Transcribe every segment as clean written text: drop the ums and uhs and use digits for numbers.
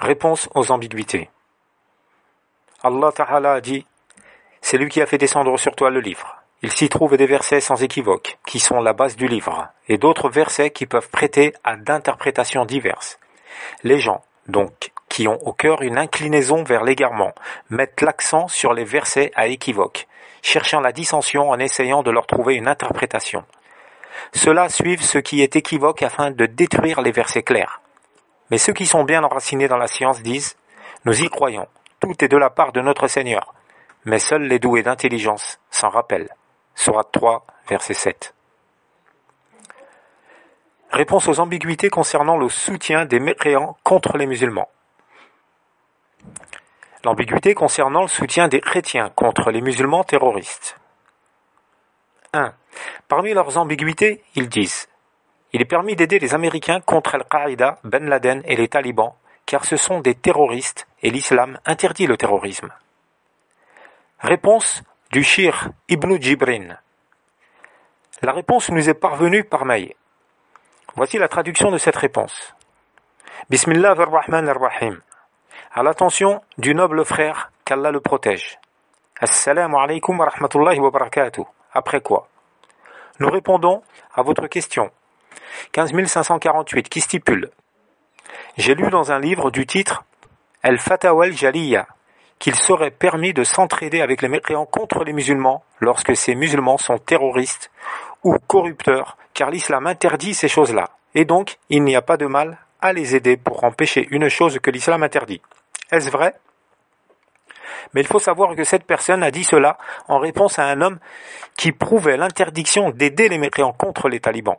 Réponse aux ambiguïtés. Allah Ta'ala a dit « C'est lui qui a fait descendre sur toi le livre. Il s'y trouve des versets sans équivoque, qui sont la base du livre, et d'autres versets qui peuvent prêter à d'interprétations diverses. Les gens, donc, qui ont au cœur une inclinaison vers l'égarement, mettent l'accent sur les versets à équivoque, cherchant la dissension en essayant de leur trouver une interprétation. Ceux-là suivent ce qui est équivoque afin de détruire les versets clairs. Mais ceux qui sont bien enracinés dans la science disent « Nous y croyons, tout est de la part de notre Seigneur. » Mais seuls les doués d'intelligence s'en rappellent. Sourate 3, verset 7. Réponse aux ambiguïtés concernant le soutien des mécréants contre les musulmans. L'ambiguïté concernant le soutien des chrétiens contre les musulmans terroristes. 1. Parmi leurs ambiguïtés, ils disent « Il est permis d'aider les Américains contre Al-Qaïda, Ben Laden et les talibans, car ce sont des terroristes et l'islam interdit le terrorisme. » Réponse du Cheikh Ibn Jibrin. La réponse nous est parvenue par mail. Voici la traduction de cette réponse. Bismillah ar-Rahman ar-Rahim. À l'attention du noble frère, qu'Allah le protège. Assalamu alaikum wa rahmatullahi wa barakatuh. Après quoi? Nous répondons à votre question. 15548 qui stipule. J'ai lu dans un livre du titre Al-Fatawa al-Jaliya qu'il serait permis de s'entraider avec les mécréants contre les musulmans lorsque ces musulmans sont terroristes ou corrupteurs, car l'islam interdit ces choses-là. Et donc, il n'y a pas de mal à les aider pour empêcher une chose que l'islam interdit. Est-ce vrai? Mais il faut savoir que cette personne a dit cela en réponse à un homme qui prouvait l'interdiction d'aider les mécréants contre les talibans.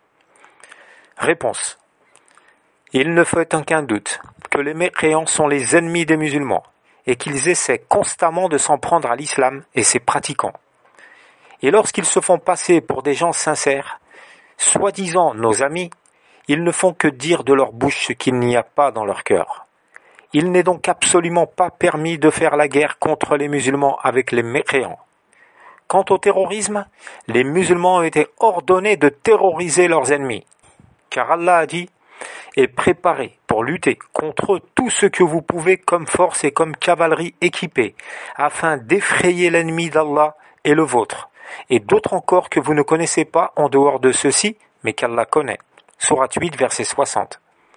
Réponse. Il ne fait aucun doute que les mécréants sont les ennemis des musulmans et qu'ils essaient constamment de s'en prendre à l'islam et ses pratiquants. Et lorsqu'ils se font passer pour des gens sincères, soi-disant nos amis, ils ne font que dire de leur bouche ce qu'il n'y a pas dans leur cœur. Il n'est donc absolument pas permis de faire la guerre contre les musulmans avec les mécréants. Quant au terrorisme, les musulmans ont été ordonnés de terroriser leurs ennemis. Car Allah a dit « Et préparez pour lutter contre tout ce que vous pouvez comme force et comme cavalerie équipée, afin d'effrayer l'ennemi d'Allah et le vôtre, et d'autres encore que vous ne connaissez pas en dehors de ceux-ci, mais qu'Allah connaît. » Sourate 8, verset 60.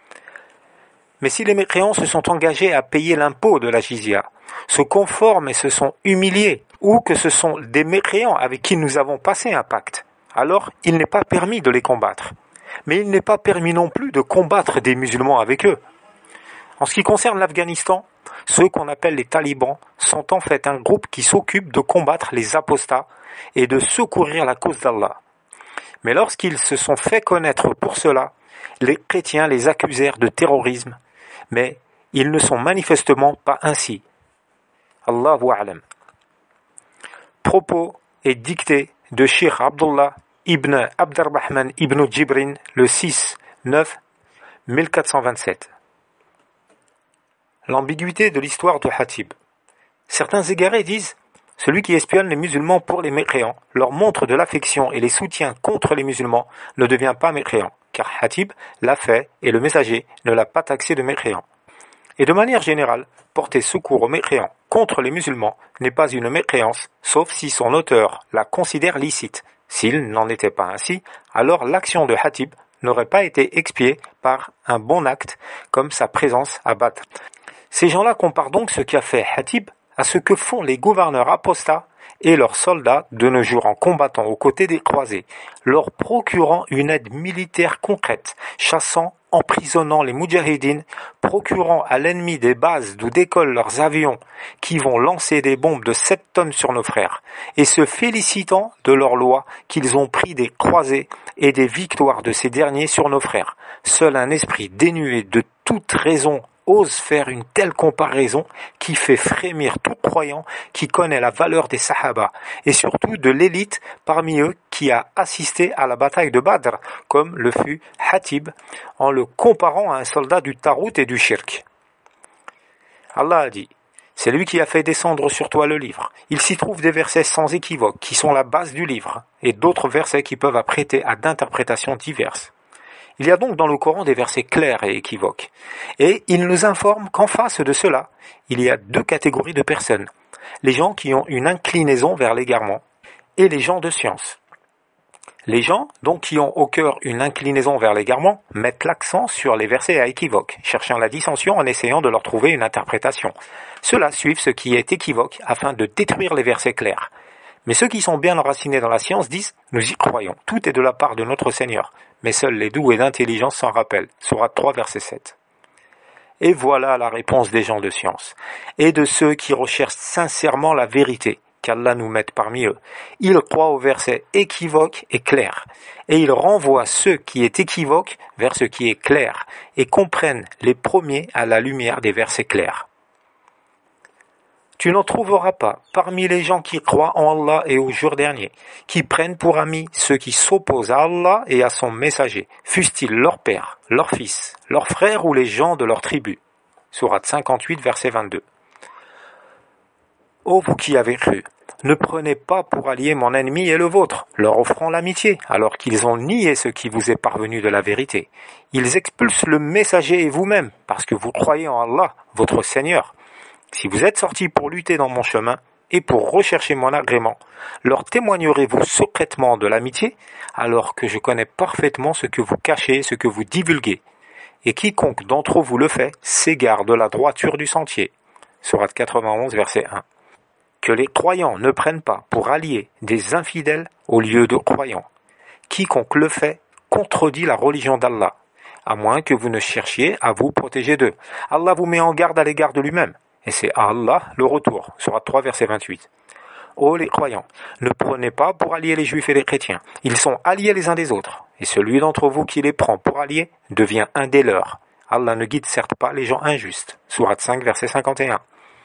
Mais si les mécréants se sont engagés à payer l'impôt de la jizya, se conforment et se sont humiliés, ou que ce sont des mécréants avec qui nous avons passé un pacte, alors il n'est pas permis de les combattre. Mais il n'est pas permis non plus de combattre des musulmans avec eux. En ce qui concerne l'Afghanistan, ceux qu'on appelle les talibans sont en fait un groupe qui s'occupe de combattre les apostats et de secourir la cause d'Allah. Mais lorsqu'ils se sont fait connaître pour cela, les chrétiens les accusèrent de terrorisme, mais ils ne sont manifestement pas ainsi. Allahu a'lam. Propos et dictée de Cheikh Abdullah ibn Abd-ar-Rahman ibn Jibrin, le 6-9-1427. L'ambiguïté de l'histoire de Hatib. Certains égarés disent « Celui qui espionne les musulmans pour les mécréants, leur montre de l'affection et les soutient contre les musulmans, ne devient pas mécréant, car Hatib l'a fait et le messager ne l'a pas taxé de mécréant. Et de manière générale, porter secours aux mécréants contre les musulmans n'est pas une mécréance, sauf si son auteur la considère licite. S'il n'en était pas ainsi, alors l'action de Hatib n'aurait pas été expiée par un bon acte, comme sa présence à Badr. Ces gens-là comparent donc ce qu'a fait Hatib à ce que font les gouverneurs apostats et leurs soldats de nos jours en combattant aux côtés des croisés, leur procurant une aide militaire concrète, chassant, emprisonnant les moudjahidines, procurant à l'ennemi des bases d'où décollent leurs avions qui vont lancer des bombes de 7 tonnes sur nos frères, et se félicitant de leur loi qu'ils ont pris des croisés et des victoires de ces derniers sur nos frères. Seul un esprit dénué de toute raison ose faire une telle comparaison qui fait frémir tout croyant qui connaît la valeur des Sahaba et surtout de l'élite parmi eux qui a assisté à la bataille de Badr, comme le fut Hatib, en le comparant à un soldat du Tarout et du Shirk. Allah a dit « C'est lui qui a fait descendre sur toi le livre. Il s'y trouve des versets sans équivoque qui sont la base du livre et d'autres versets qui peuvent prêter à d'interprétations diverses. Il y a donc dans le Coran des versets clairs et équivoques. Et il nous informe qu'en face de cela, il y a deux catégories de personnes. Les gens qui ont une inclinaison vers l'égarement et les gens de science. Les gens, donc, qui ont au cœur une inclinaison vers l'égarement, mettent l'accent sur les versets à équivoque, cherchant la dissension en essayant de leur trouver une interprétation. Ceux-là suivent ce qui est équivoque afin de détruire les versets clairs. Mais ceux qui sont bien enracinés dans la science disent « Nous y croyons, tout est de la part de notre Seigneur, mais seuls les doués d'intelligence s'en rappellent. » Sourate 3, verset 7. Et voilà la réponse des gens de science, et de ceux qui recherchent sincèrement la vérité, qu'Allah nous mette parmi eux. Ils croient aux versets équivoques et clairs, et ils renvoient ceux qui est équivoque vers ce qui est clair, et comprennent les premiers à la lumière des versets clairs. Tu n'en trouveras pas parmi les gens qui croient en Allah et au jour dernier, qui prennent pour amis ceux qui s'opposent à Allah et à son messager, fussent-ils leur père, leur fils, leurs frères ou les gens de leur tribu. Sourate 58, verset 22. Ô vous qui avez cru, ne prenez pas pour allié mon ennemi et le vôtre, leur offrant l'amitié, alors qu'ils ont nié ce qui vous est parvenu de la vérité. Ils expulsent le messager et vous-même, parce que vous croyez en Allah, votre Seigneur. Si vous êtes sortis pour lutter dans mon chemin et pour rechercher mon agrément, leur témoignerez-vous secrètement de l'amitié, alors que je connais parfaitement ce que vous cachez et ce que vous divulguez. Et quiconque d'entre vous le fait s'égare de la droiture du sentier. Sourate 91, verset 1. Que les croyants ne prennent pas pour alliés des infidèles au lieu de croyants. Quiconque le fait contredit la religion d'Allah, à moins que vous ne cherchiez à vous protéger d'eux. Allah vous met en garde à l'égard de lui-même. Et c'est à Allah le retour. Sourate 3, verset 28. Ô les croyants, ne prenez pas pour alliés les juifs et les chrétiens. Ils sont alliés les uns des autres. Et celui d'entre vous qui les prend pour alliés devient un des leurs. Allah ne guide certes pas les gens injustes. Sourate 5, verset 51.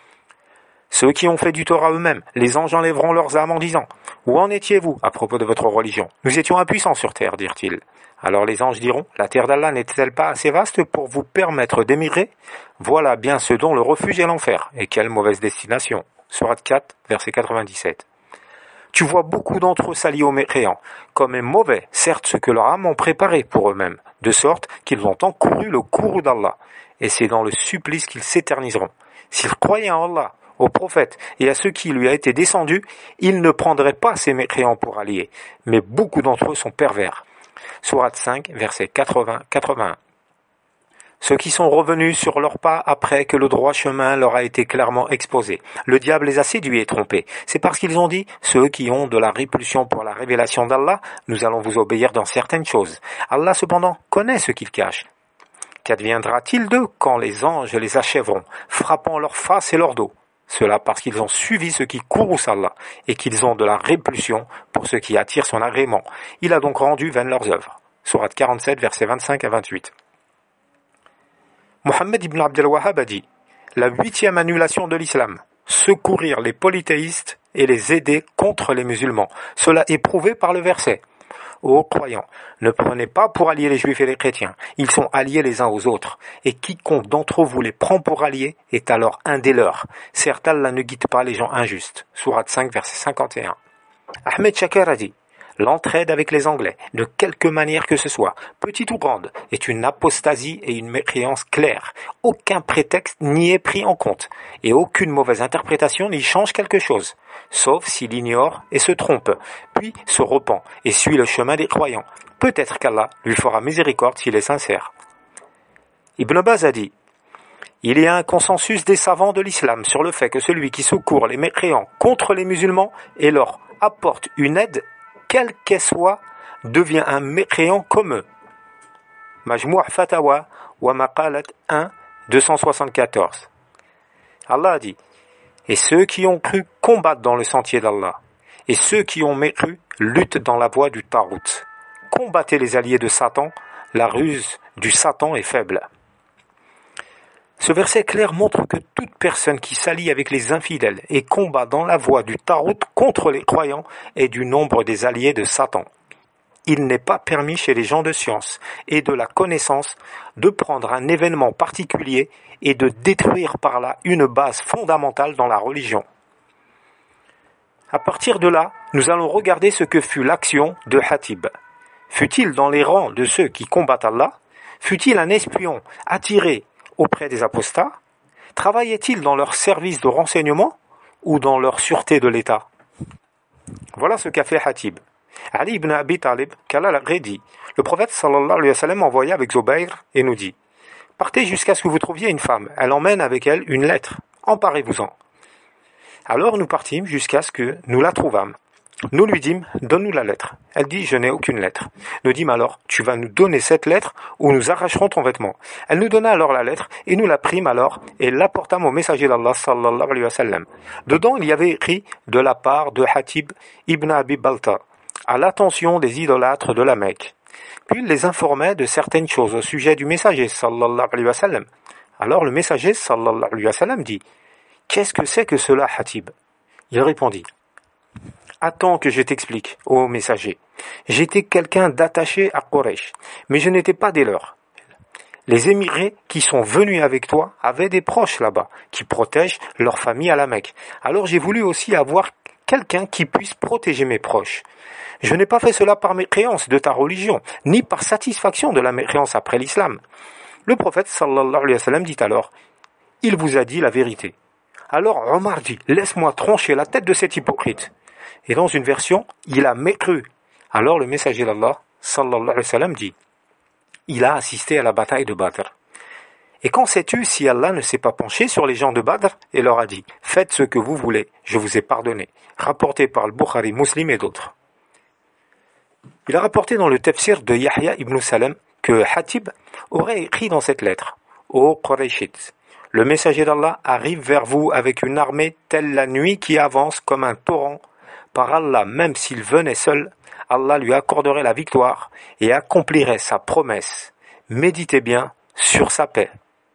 Ceux qui ont fait du tort à eux-mêmes, les anges enlèveront leurs âmes en disant « Où en étiez-vous à propos de votre religion ? Nous étions impuissants sur terre, dirent-ils. » Alors les anges diront « La terre d'Allah n'est-elle pas assez vaste pour vous permettre d'émigrer ? Voilà bien ce dont le refuge est l'enfer. Et quelle mauvaise destination. » Sourate 4, verset 97. Tu vois beaucoup d'entre eux s'allier aux mécréants, comme est mauvais, certes, ce que leurs âmes ont préparé pour eux-mêmes, de sorte qu'ils ont encouru le courroux d'Allah, et c'est dans le supplice qu'ils s'éterniseront. S'ils croyaient en Allah, au prophète et à ceux qui lui a été descendu, ils ne prendraient pas ces mécréants pour alliés, mais beaucoup d'entre eux sont pervers. Sourate 5, versets 80-81. Ceux qui sont revenus sur leurs pas après que le droit chemin leur a été clairement exposé. Le diable les a séduits et trompés. C'est parce qu'ils ont dit, ceux qui ont de la répulsion pour la révélation d'Allah, nous allons vous obéir dans certaines choses. Allah cependant connaît ce qu'ils cachent. Qu'adviendra-t-il d'eux quand les anges les achèveront, frappant leur face et leur dos? Cela parce qu'ils ont suivi ce qui courrouce Allah et qu'ils ont de la répulsion pour ce qui attire son agrément. Il a donc rendu vaines leurs œuvres. Sourate 47, versets 25 à 28. Mohammed ibn Abd al-Wahhab a dit « La 8e annulation de l'islam, secourir les polythéistes et les aider contre les musulmans. Cela est prouvé par le verset. Ô croyants, ne prenez pas pour alliés les juifs et les chrétiens. Ils sont alliés les uns aux autres. Et quiconque d'entre vous les prend pour alliés est alors un des leurs. Certes, Allah ne guide pas les gens injustes. Sourate 5, verset 51. Ahmed Shakir a dit « L'entraide avec les Anglais, de quelque manière que ce soit, petite ou grande, est une apostasie et une mécréance claire. Aucun prétexte n'y est pris en compte, et aucune mauvaise interprétation n'y change quelque chose, sauf s'il ignore et se trompe, puis se repent et suit le chemin des croyants. Peut-être qu'Allah lui fera miséricorde s'il est sincère. » Ibn Baz a dit « Il y a un consensus des savants de l'islam sur le fait que celui qui secourt les mécréants contre les musulmans et leur apporte une aide, quelle qu'elle soit, devient un mécréant comme eux. » Majmou' Fatawa wa Maqalat 1, 274. Allah a dit « Et ceux qui ont cru combattent dans le sentier d'Allah, et ceux qui ont mécru luttent dans la voie du Tarout. Combattez les alliés de Satan, la ruse du Satan est faible. » Ce verset clair montre que toute personne qui s'allie avec les infidèles et combat dans la voie du Tarout contre les croyants est du nombre des alliés de Satan. Il n'est pas permis chez les gens de science et de la connaissance de prendre un événement particulier et de détruire par là une base fondamentale dans la religion. À partir de là, nous allons regarder ce que fut l'action de Hatib. Fut-il dans les rangs de ceux qui combattent Allah? Fut-il un espion attiré auprès des apostats? Travaillait-il dans leur service de renseignement ou dans leur sûreté de l'État? Voilà ce qu'a fait Hatib. Ali ibn Abi Talib, qu'Allah l'aurait dit, le prophète sallallahu alayhi wa sallam envoya avec Zubayr et nous dit: partez jusqu'à ce que vous trouviez une femme, elle emmène avec elle une lettre, emparez-vous-en. Alors nous partîmes jusqu'à ce que nous la trouvâmes. Nous lui dîmes: donne-nous la lettre. Elle dit: je n'ai aucune lettre. Nous dîmes alors: tu vas nous donner cette lettre ou nous arracherons ton vêtement. Elle nous donna alors la lettre et nous la prîmes alors et l'apportâmes au messager d'Allah sallallahu alayhi wa sallam. Dedans il y avait écrit de la part de Hatib ibn Abi Balta à l'attention des idolâtres de la Mecque. Puis il les informait de certaines choses au sujet du messager sallallahu alayhi wa sallam. Alors le messager sallallahu alayhi wa sallam dit: qu'est-ce que c'est que cela, Hatib? Il répondit: attends que je t'explique, ô messager. J'étais quelqu'un d'attaché à Quraysh, mais je n'étais pas des leurs. Les émirés qui sont venus avec toi avaient des proches là-bas, qui protègent leur famille à la Mecque. Alors j'ai voulu aussi avoir quelqu'un qui puisse protéger mes proches. Je n'ai pas fait cela par mécréance de ta religion, ni par satisfaction de la mécréance après l'islam. Le prophète sallallahu alayhi wa sallam dit alors: il vous a dit la vérité. Alors Omar dit: laisse-moi trancher la tête de cet hypocrite. Et dans une version, il a mécru. Alors le messager d'Allah sallallahu alayhi wa sallam dit: il a assisté à la bataille de Badr. Et qu'en sais-tu si Allah ne s'est pas penché sur les gens de Badr et leur a dit: faites ce que vous voulez, je vous ai pardonné, rapporté par le Bukhari, Muslim et d'autres. Il a rapporté dans le tafsir de Yahya ibn Salam que Hatib aurait écrit dans cette lettre: ô Qurayshites, le messager d'Allah arrive vers vous avec une armée telle la nuit qui avance comme un torrent. Par Allah, même s'il venait seul, Allah lui accorderait la victoire et accomplirait sa promesse. Méditez bien sur sa paix.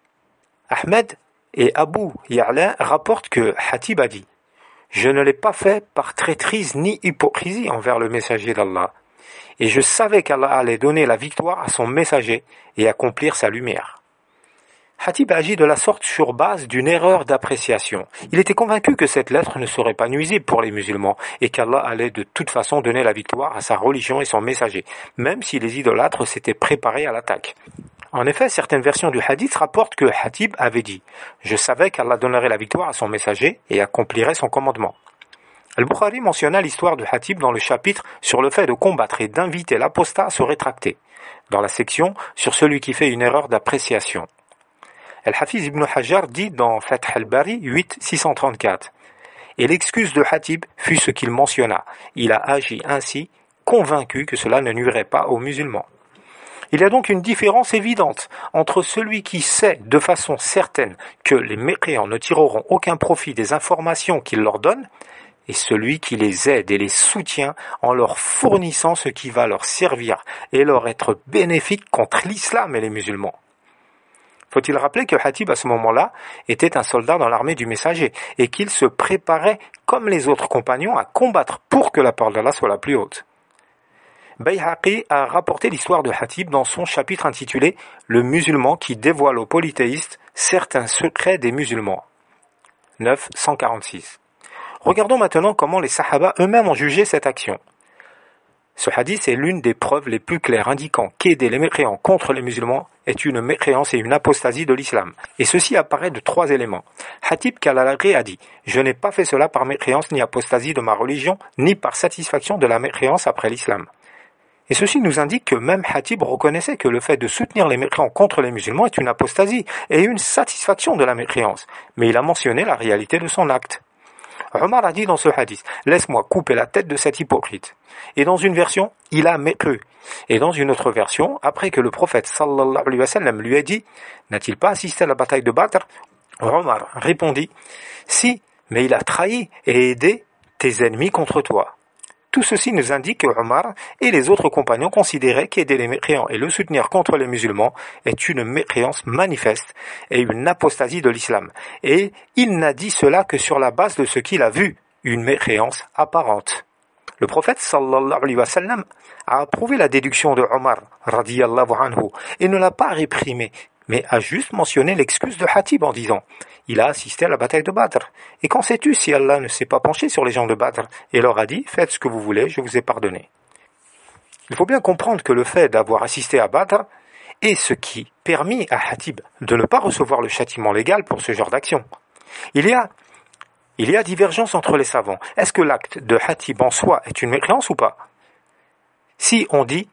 Ahmed et Abu Ya'la rapportent que Hatib a dit: je ne l'ai pas fait par traîtrise ni hypocrisie envers le messager d'Allah. Et je savais qu'Allah allait donner la victoire à son messager et accomplir sa lumière. Hatib agit de la sorte sur base d'une erreur d'appréciation. Il était convaincu que cette lettre ne serait pas nuisible pour les musulmans et qu'Allah allait de toute façon donner la victoire à sa religion et son messager, même si les idolâtres s'étaient préparés à l'attaque. En effet, certaines versions du hadith rapportent que Hatib avait dit: je savais qu'Allah donnerait la victoire à son messager et accomplirait son commandement. Al-Bukhari mentionna l'histoire de Hatib dans le chapitre sur le fait de combattre et d'inviter l'apostat à se rétracter, dans la section sur celui qui fait une erreur d'appréciation. Al-Hafiz ibn Hajar dit dans Fath al-Bari 8, 634: et l'excuse de Hatib fut ce qu'il mentionna. Il a agi ainsi, convaincu que cela ne nuirait pas aux musulmans. Il y a donc une différence évidente entre celui qui sait de façon certaine que les mécréants ne tireront aucun profit des informations qu'il leur donne, et celui qui les aide et les soutient en leur fournissant ce qui va leur servir et leur être bénéfique contre l'islam et les musulmans. Faut-il rappeler que Hatib à ce moment-là était un soldat dans l'armée du messager et qu'il se préparait comme les autres compagnons à combattre pour que la parole d'Allah soit la plus haute. Bayhaqi a rapporté l'histoire de Hatib dans son chapitre intitulé « Le musulman qui dévoile aux polythéistes certains secrets des musulmans » 9, 146. Regardons maintenant comment les Sahaba eux-mêmes ont jugé cette action. Ce hadith est l'une des preuves les plus claires indiquant qu'aider les mécréants contre les musulmans est une mécréance et une apostasie de l'islam. Et ceci apparaît de 3 éléments. Hatib Kalalagri a dit: je n'ai pas fait cela par mécréance ni apostasie de ma religion, ni par satisfaction de la mécréance après l'islam. Et ceci nous indique que même Hatib reconnaissait que le fait de soutenir les mécréants contre les musulmans est une apostasie et une satisfaction de la mécréance. Mais il a mentionné la réalité de son acte. Omar a dit dans ce hadith: laisse-moi couper la tête de cet hypocrite. Et dans une version, il a mécru. Et dans une autre version, après que le prophète sallallahu alayhi wa sallam lui a dit: n'a-t-il pas assisté à la bataille de Badr? Omar répondit: si, mais il a trahi et aidé tes ennemis contre toi. Tout ceci nous indique que Omar et les autres compagnons considéraient qu'aider les mécréants et le soutenir contre les musulmans est une mécréance manifeste et une apostasie de l'islam. Et il n'a dit cela que sur la base de ce qu'il a vu, une mécréance apparente. Le prophète sallallahu alayhi wa sallam a approuvé la déduction de Omar radiyallahu anhu et ne l'a pas réprimé, mais a juste mentionné l'excuse de Hatib en disant: il a assisté à la bataille de Badr. Et qu'en sais-tu si Allah ne s'est pas penché sur les gens de Badr et leur a dit: faites ce que vous voulez, je vous ai pardonné. Il faut bien comprendre que le fait d'avoir assisté à Badr est ce qui permit à Hatib de ne pas recevoir le châtiment légal pour ce genre d'action. Il y a divergence entre les savants. Est-ce que l'acte de Hatib en soi est une mécréance ou pas? Si on dit...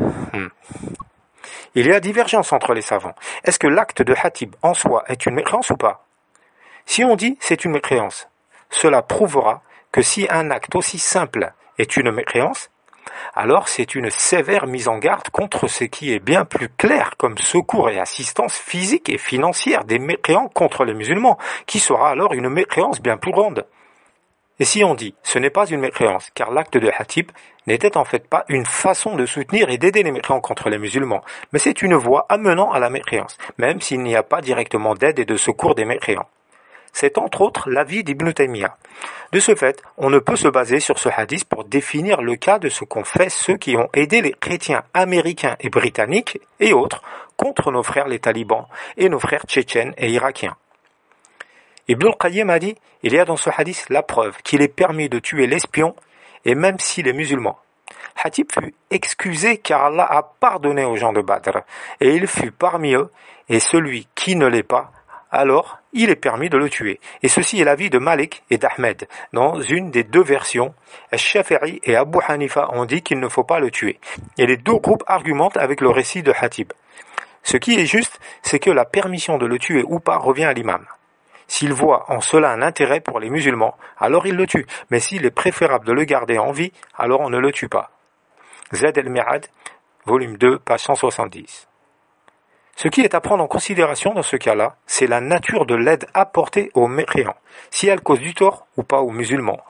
Il y a divergence entre les savants. Est-ce que l'acte de Hatib en soi est une mécréance ou pas? Si on dit c'est une mécréance, cela prouvera que si un acte aussi simple est une mécréance, alors c'est une sévère mise en garde contre ce qui est bien plus clair comme secours et assistance physique et financière des mécréants contre les musulmans, qui sera alors une mécréance bien plus grande. Et si on dit ce n'est pas une mécréance, car l'acte de Hatib n'était en fait pas une façon de soutenir et d'aider les mécréants contre les musulmans, mais c'est une voie amenant à la mécréance, même s'il n'y a pas directement d'aide et de secours des mécréants. C'est entre autres l'avis d'Ibn Taymiyyah. De ce fait, on ne peut se baser sur ce hadith pour définir le cas de ce qu'ont fait ceux qui ont aidé les chrétiens américains et britanniques et autres contre nos frères les talibans et nos frères tchétchènes et irakiens. Ibn al-Qayyim a dit, il y a dans ce hadith la preuve qu'il est permis de tuer l'espion et même s'il est musulman. Hatib fut excusé car Allah a pardonné aux gens de Badr et il fut parmi eux et celui qui ne l'est pas, alors il est permis de le tuer. Et ceci est l'avis de Malik et d'Ahmed. Dans une des deux versions, Shafi'i et Abu Hanifa ont dit qu'il ne faut pas le tuer. Et les deux groupes argumentent avec le récit de Hatib. Ce qui est juste, c'est que la permission de le tuer ou pas revient à l'imam. S'il voit en cela un intérêt pour les musulmans, alors il le tue. Mais s'il est préférable de le garder en vie, alors on ne le tue pas. Zad al-Mi'ad, volume 2, page 170. Ce qui est à prendre en considération dans ce cas-là, c'est la nature de l'aide apportée aux mécréants, si elle cause du tort ou pas aux musulmans.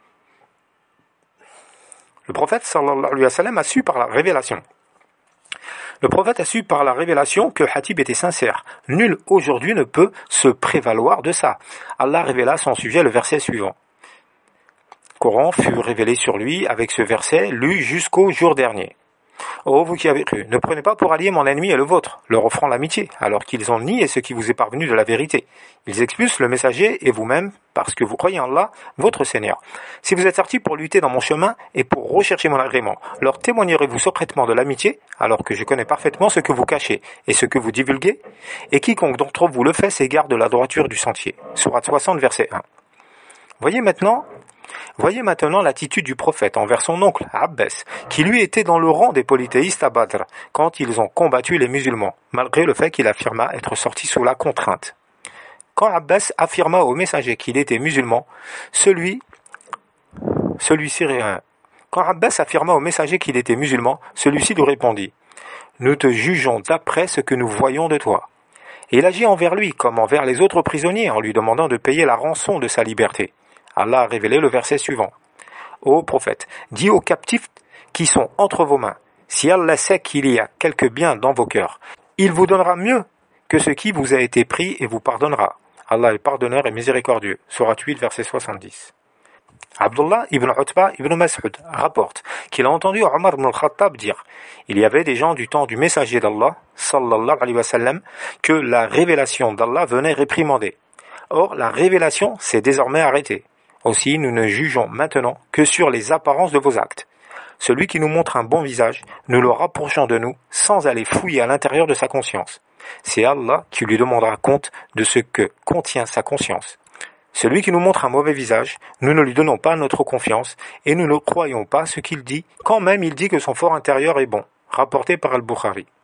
Le prophète sallallahu alayhi wa sallam a su par la révélation. Le prophète a su par la révélation que Hatib était sincère. Nul aujourd'hui ne peut se prévaloir de ça. Allah révéla à son sujet le verset suivant. Le Coran fut révélé sur lui avec ce verset lu jusqu'au jour dernier. Ô vous qui avez cru, ne prenez pas pour allié mon ennemi et le vôtre, leur offrant l'amitié, alors qu'ils ont nié ce qui vous est parvenu de la vérité. Ils expulsent le messager et vous-même, parce que vous croyez en Allah, votre Seigneur. Si vous êtes sortis pour lutter dans mon chemin et pour rechercher mon agrément, leur témoignerez-vous secrètement de l'amitié, alors que je connais parfaitement ce que vous cachez et ce que vous divulguez, et quiconque d'entre vous le fait s'égare de la droiture du sentier. Sourate 60, verset 1. Voyez maintenant l'attitude du prophète envers son oncle, Abbas, qui lui était dans le rang des polythéistes à Badr, quand ils ont combattu les musulmans, malgré le fait qu'il affirma être sorti sous la contrainte. Quand Abbas affirma au messager qu'il était musulman, celui-ci lui répondit « Nous te jugeons d'après ce que nous voyons de toi. » Et il agit envers lui comme envers les autres prisonniers en lui demandant de payer la rançon de sa liberté. Allah a révélé le verset suivant. Ô prophète, dis aux captifs qui sont entre vos mains, si Allah sait qu'il y a quelque bien dans vos cœurs, il vous donnera mieux que ce qui vous a été pris et vous pardonnera. Allah est pardonneur et miséricordieux. Sourate 8, verset 70. Abdullah ibn Utba ibn Mas'ud rapporte qu'il a entendu Omar ibn al-Khattab dire « Il y avait des gens du temps du messager d'Allah, sallallahu alayhi wa sallam, que la révélation d'Allah venait réprimander. Or, la révélation s'est désormais arrêtée. Aussi, nous ne jugeons maintenant que sur les apparences de vos actes. Celui qui nous montre un bon visage, nous le rapprochons de nous sans aller fouiller à l'intérieur de sa conscience. C'est Allah qui lui demandera compte de ce que contient sa conscience. Celui qui nous montre un mauvais visage, nous ne lui donnons pas notre confiance et nous ne croyons pas ce qu'il dit, quand même il dit que son fort intérieur est bon. Rapporté par Al-Bukhari.